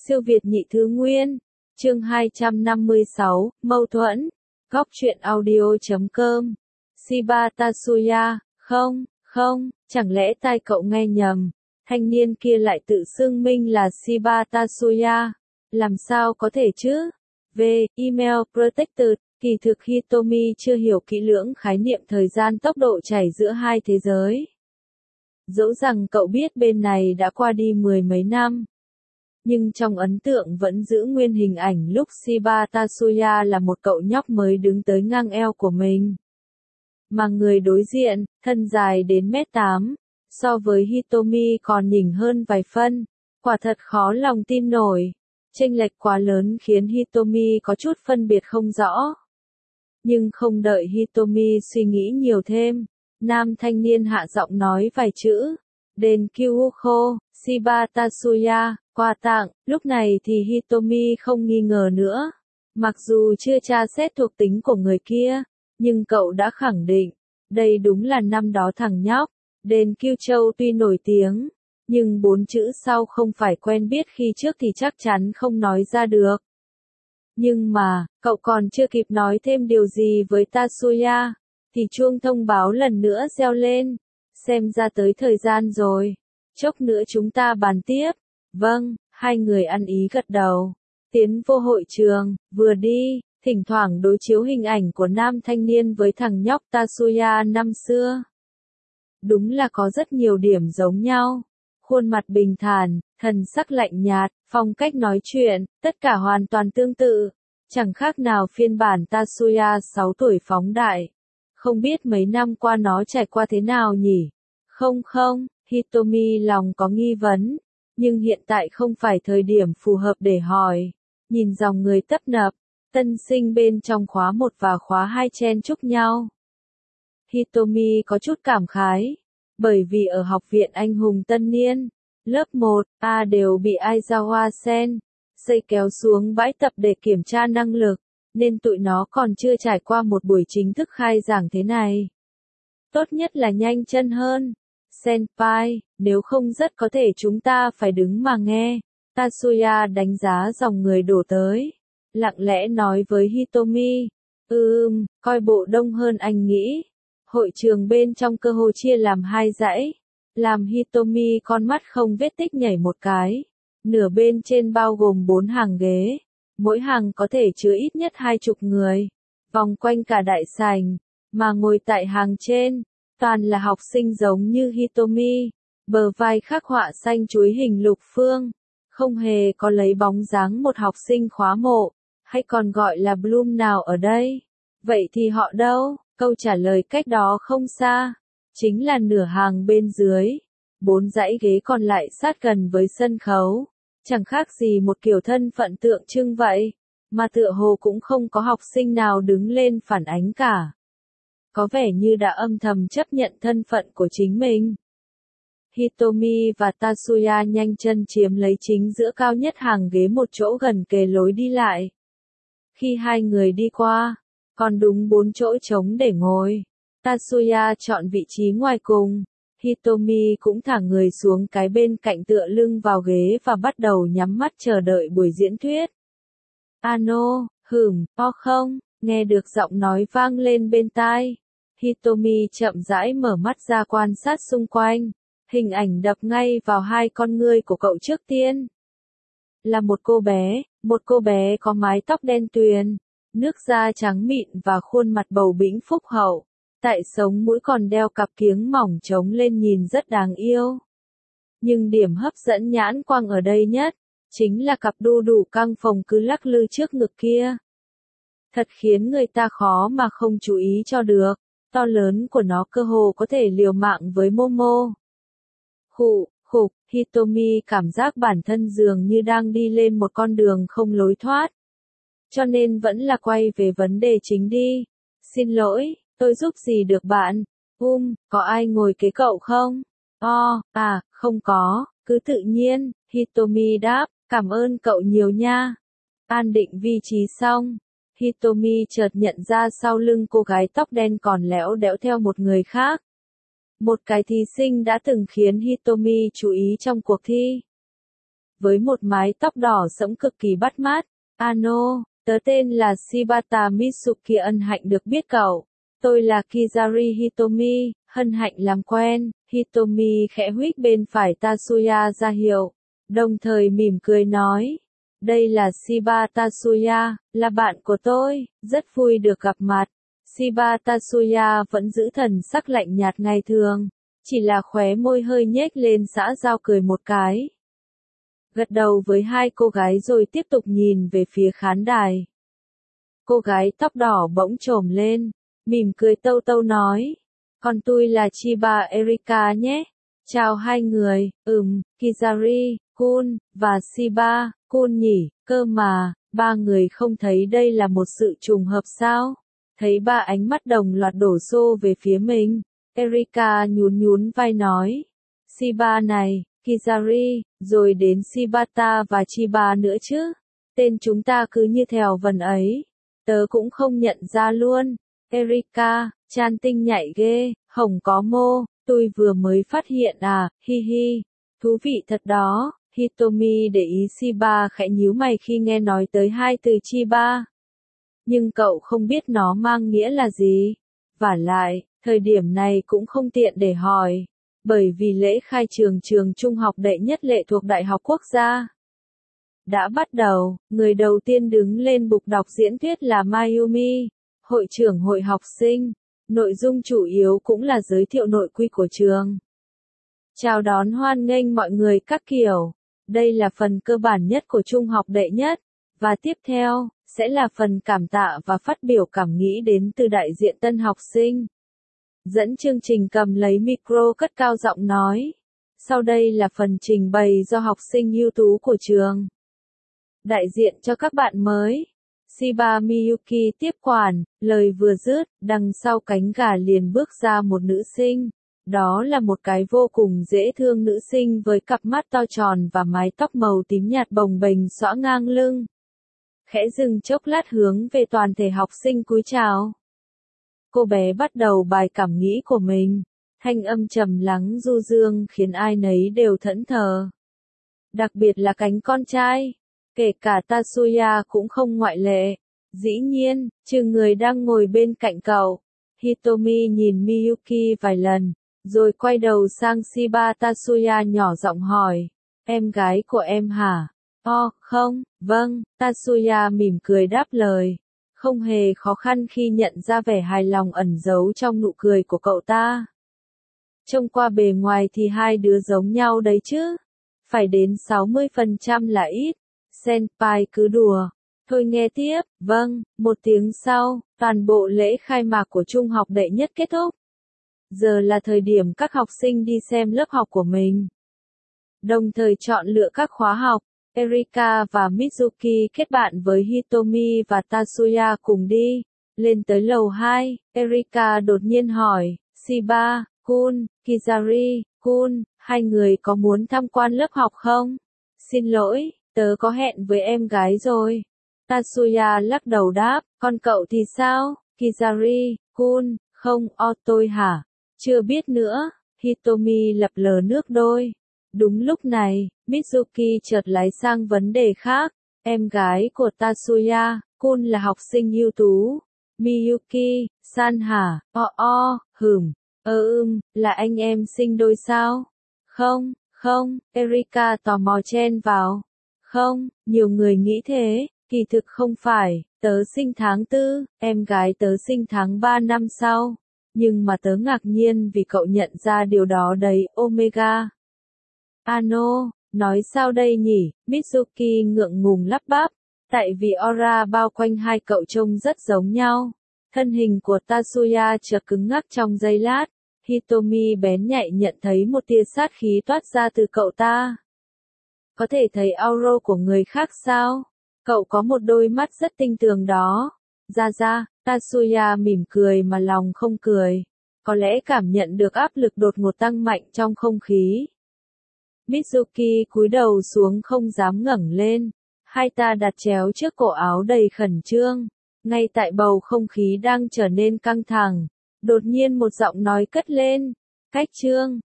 Siêu Việt nhị thứ nguyên. Chương 256, mâu thuẫn. Góc truyện audio.com. Shiba Tatsuya, không, chẳng lẽ tai cậu nghe nhầm. Thanh niên kia lại tự xưng mình là Shiba Tatsuya. Làm sao có thể chứ? Email Protected. Kỳ thực Hitomi chưa hiểu kỹ lưỡng khái niệm thời gian tốc độ chảy giữa hai thế giới. Dẫu rằng cậu biết bên này đã qua đi mười mấy năm, nhưng trong ấn tượng vẫn giữ nguyên hình ảnh lúc Shiba Tatsuya là một cậu nhóc mới đứng tới ngang eo của mình. Mà người đối diện, thân dài đến mét 8, so với Hitomi còn nhỉnh hơn vài phân. Quả thật khó lòng tin nổi. Chênh lệch quá lớn khiến Hitomi có chút phân biệt không rõ. Nhưng không đợi Hitomi suy nghĩ nhiều thêm, nam thanh niên hạ giọng nói vài chữ. Đền Kyuuko, Shiba Tatsuya, quà tặng. Lúc này thì Hitomi không nghi ngờ nữa. Mặc dù chưa tra xét thuộc tính của người kia, nhưng cậu đã khẳng định, đây đúng là năm đó thằng nhóc. Đền Kyuuchou tuy nổi tiếng, nhưng 4 chữ sau không phải quen biết khi trước thì chắc chắn không nói ra được. Nhưng mà, cậu còn chưa kịp nói thêm điều gì với Tatsuya, thì chuông thông báo lần nữa reo lên. Xem ra tới thời gian rồi. Chốc nữa chúng ta bàn tiếp. Vâng, hai người ăn ý gật đầu. Tiến vô hội trường, vừa đi, thỉnh thoảng đối chiếu hình ảnh của nam thanh niên với thằng nhóc Tatsuya năm xưa. Đúng là có rất nhiều điểm giống nhau. Khuôn mặt bình thản, thần sắc lạnh nhạt, phong cách nói chuyện, tất cả hoàn toàn tương tự. Chẳng khác nào phiên bản Tatsuya 6 tuổi phóng đại. Không biết mấy năm qua nó trải qua thế nào nhỉ? Không, Hitomi lòng có nghi vấn. Nhưng hiện tại không phải thời điểm phù hợp để hỏi. Nhìn dòng người tấp nập, tân sinh bên trong khóa 1 và khóa 2 chen chúc nhau. Hitomi có chút cảm khái. Bởi vì ở học viện anh hùng tân niên, lớp 1A đều bị Aizawa Sen dây kéo xuống bãi tập để kiểm tra năng lực, nên tụi nó còn chưa trải qua một buổi chính thức khai giảng thế này. Tốt nhất là nhanh chân hơn. Senpai, nếu không rất có thể chúng ta phải đứng mà nghe. Tatsuya đánh giá dòng người đổ tới, lặng lẽ nói với Hitomi. Coi bộ đông hơn anh nghĩ. Hội trường bên trong cơ hồ chia làm hai dãy, làm Hitomi con mắt không vết tích nhảy một cái. Nửa bên trên bao gồm 4 hàng ghế, mỗi hàng có thể chứa ít nhất 20 người, vòng quanh cả đại sảnh, mà ngồi tại hàng trên, toàn là học sinh giống như Hitomi, bờ vai khắc họa xanh chuối hình lục phương, không hề có lấy bóng dáng một học sinh khóa mộ, hay còn gọi là Bloom nào ở đây. Vậy thì họ đâu? Câu trả lời cách đó không xa, chính là nửa hàng bên dưới, 4 dãy ghế còn lại sát gần với sân khấu, chẳng khác gì một kiểu thân phận tượng trưng vậy, mà tựa hồ cũng không có học sinh nào đứng lên phản ánh cả. Có vẻ như đã âm thầm chấp nhận thân phận của chính mình. Hitomi và Tatsuya nhanh chân chiếm lấy chính giữa cao nhất hàng ghế một chỗ gần kề lối đi lại. Khi hai người đi qua, còn đúng 4 chỗ trống để ngồi. Tatsuya chọn vị trí ngoài cùng. Hitomi cũng thả người xuống cái bên cạnh tựa lưng vào ghế và bắt đầu nhắm mắt chờ đợi buổi diễn thuyết. Ano, không, nghe được giọng nói vang lên bên tai. Hitomi chậm rãi mở mắt ra quan sát xung quanh. Hình ảnh đập ngay vào hai con ngươi của cậu trước tiên. Là một cô bé có mái tóc đen tuyền, nước da trắng mịn và khuôn mặt bầu bĩnh phúc hậu. Tại sống mũi còn đeo cặp kiếng mỏng trống lên nhìn rất đáng yêu. Nhưng điểm hấp dẫn nhãn quang ở đây nhất, chính là cặp đu đủ căng phồng cứ lắc lư trước ngực kia. Thật khiến người ta khó mà không chú ý cho được, to lớn của nó cơ hồ có thể liều mạng với Momo. Hitomi cảm giác bản thân dường như đang đi lên một con đường không lối thoát. Cho nên vẫn là quay về vấn đề chính đi. Xin lỗi, tôi giúp gì được bạn? Có ai ngồi kế cậu không? Không có, cứ tự nhiên, Hitomi đáp, cảm ơn cậu nhiều nha. An định vị trí xong, Hitomi chợt nhận ra sau lưng cô gái tóc đen còn lẽo đẽo theo một người khác. Một cái thí sinh đã từng khiến Hitomi chú ý trong cuộc thi. với một mái tóc đỏ sẫm cực kỳ bắt mắt. Ano, tớ tên là Shibata Mitsuki, ân hạnh được biết cậu. Tôi là Kizari Hitomi, hân hạnh làm quen. Hitomi khẽ huých bên phải Tatsuya ra hiệu, đồng thời mỉm cười nói. Đây là Shiba Tatsuya, là bạn của tôi, rất vui được gặp mặt. Shiba Tatsuya vẫn giữ thần sắc lạnh nhạt ngày thường, chỉ là khóe môi hơi nhếch lên xã giao cười một cái. Gật đầu với hai cô gái rồi tiếp tục nhìn về phía khán đài. Cô gái tóc đỏ bỗng chồm lên, mỉm cười tâu tâu nói. Còn tôi là Chiba Erika nhé. Chào hai người, Kizari, Kun, và Shiba, Kun nhỉ, cơ mà, ba người không thấy đây là một sự trùng hợp sao? Thấy ba ánh mắt đồng loạt đổ xô về phía mình, Erika nhún nhún vai nói. Shiba này, Kizari, rồi đến Shibata và Chiba nữa chứ. Tên chúng ta cứ như thèo vần ấy. Tớ cũng không nhận ra luôn. Erika, chan tinh nhạy ghê, hồng có mô, tôi vừa mới phát hiện à, hi hi. Thú vị thật đó. Hitomi để ý Shiba khẽ nhíu mày khi nghe nói tới hai từ Chiba. Nhưng cậu không biết nó mang nghĩa là gì. Vả lại, thời điểm này cũng không tiện để hỏi. Bởi vì lễ khai trường trường trung học đệ nhất lệ thuộc Đại học Quốc gia đã bắt đầu, người đầu tiên đứng lên bục đọc diễn thuyết là Mayumi, hội trưởng hội học sinh. Nội dung chủ yếu cũng là giới thiệu nội quy của trường. Chào đón hoan nghênh mọi người các kiểu. Đây là phần cơ bản nhất của trung học đệ nhất. Và tiếp theo, sẽ là phần cảm tạ và phát biểu cảm nghĩ đến từ đại diện tân học sinh. Dẫn chương trình cầm lấy micro cất cao giọng nói. Sau đây là phần trình bày do học sinh ưu tú của trường. Đại diện cho các bạn mới. Shiba Miyuki tiếp quản, lời vừa dứt, đằng sau cánh gà liền bước ra một nữ sinh. Đó là một cái vô cùng dễ thương nữ sinh với cặp mắt to tròn và mái tóc màu tím nhạt bồng bềnh xõa ngang lưng. Khẽ dừng chốc lát hướng về toàn thể học sinh cúi chào. Cô bé bắt đầu bài cảm nghĩ của mình. Thanh âm trầm lắng du dương khiến ai nấy đều thẫn thờ. Đặc biệt là cánh con trai. Kể cả Tatsuya cũng không ngoại lệ. Dĩ nhiên, trừ người đang ngồi bên cạnh cậu. Hitomi nhìn Miyuki vài lần, rồi quay đầu sang Shiba. Tatsuya nhỏ giọng hỏi. Em gái của em hả? Không, vâng, Tatsuya mỉm cười đáp lời. Không hề khó khăn khi nhận ra vẻ hài lòng ẩn giấu trong nụ cười của cậu ta. Trông qua bề ngoài thì hai đứa giống nhau đấy chứ. Phải đến 60% là ít. Senpai cứ đùa. Thôi nghe tiếp. Vâng, một tiếng sau, toàn bộ lễ khai mạc của trung học đệ nhất kết thúc. Giờ là thời điểm các học sinh đi xem lớp học của mình. Đồng thời chọn lựa các khóa học. Erika và Mitsuki kết bạn với Hitomi và Tatsuya cùng đi. Lên tới lầu 2, Erika đột nhiên hỏi, Shiba, Kun, Kizari, Kun, hai người có muốn tham quan lớp học không? Xin lỗi, tớ có hẹn với em gái rồi. Tatsuya lắc đầu đáp, còn cậu thì sao? Kizari, Kun, không, tôi hả? Chưa biết nữa. Hitomi lập lờ nước đôi. Đúng lúc này, Mitsuki chợt lái sang vấn đề khác. Em gái của Tatsuya, Kun là học sinh ưu tú. Miyuki, san hả? Là anh em sinh đôi sao? Không, Erika tò mò chen vào. Không, nhiều người nghĩ thế, kỳ thực không phải, tớ sinh tháng 4, em gái tớ sinh tháng 3 năm sau. Nhưng mà tớ ngạc nhiên vì cậu nhận ra điều đó đấy, Omega. Ano, nói sao đây nhỉ? Mitsuki ngượng ngùng lắp bắp. Tại vì aura bao quanh hai cậu trông rất giống nhau. Thân hình của Tatsuya chợt cứng ngắc trong giây lát. Hitomi bén nhạy nhận thấy một tia sát khí toát ra từ cậu ta. Có thể thấy aura của người khác sao? Cậu có một đôi mắt rất tinh tường đó. Ra, Tatsuya mỉm cười mà lòng không cười. Có lẽ cảm nhận được áp lực đột ngột tăng mạnh trong không khí. Mitsuki cúi đầu xuống không dám ngẩng lên. Hai ta đặt chéo trước cổ áo đầy khẩn trương. Ngay tại bầu không khí đang trở nên căng thẳng. Đột nhiên một giọng nói cất lên. Cách trương,